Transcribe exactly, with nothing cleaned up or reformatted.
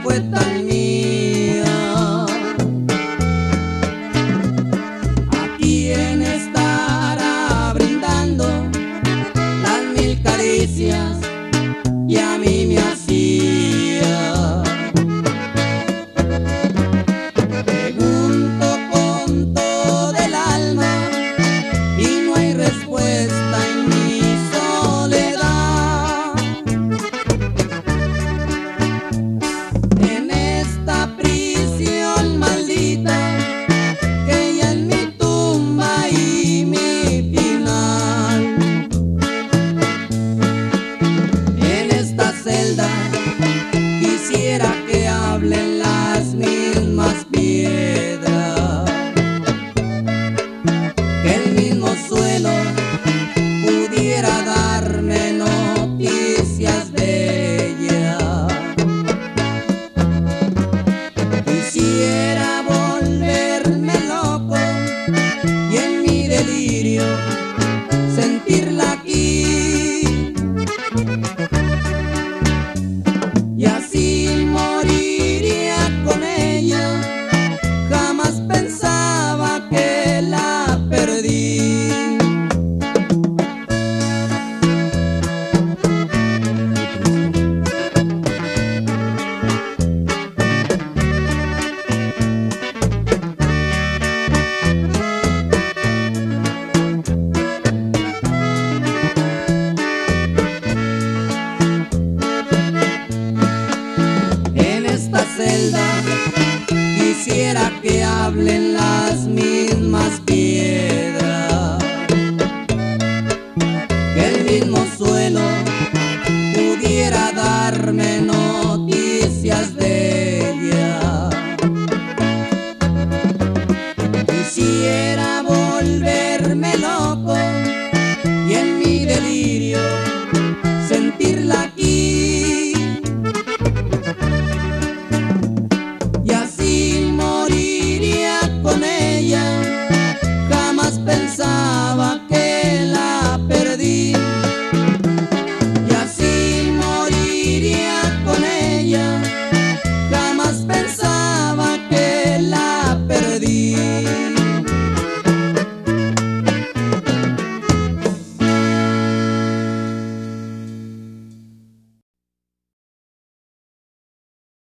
fue tan mía. ¿A quién estará brindando las mil caricias que a mí me hacía? Pregunto con todo el alma y no hay respuesta en mi soledad. En esta prisión maldita que ella es mi tumba y mi final. En esta celda quisiera que hablen las mismas piedras, que el mismo suelo pudiera darme noticias de ella. Quisiera volverme loco y en mi delirio sentirla aquí, y así moriría con ella. Jamás pensaba que la perdí. En esta celda quisiera que hablen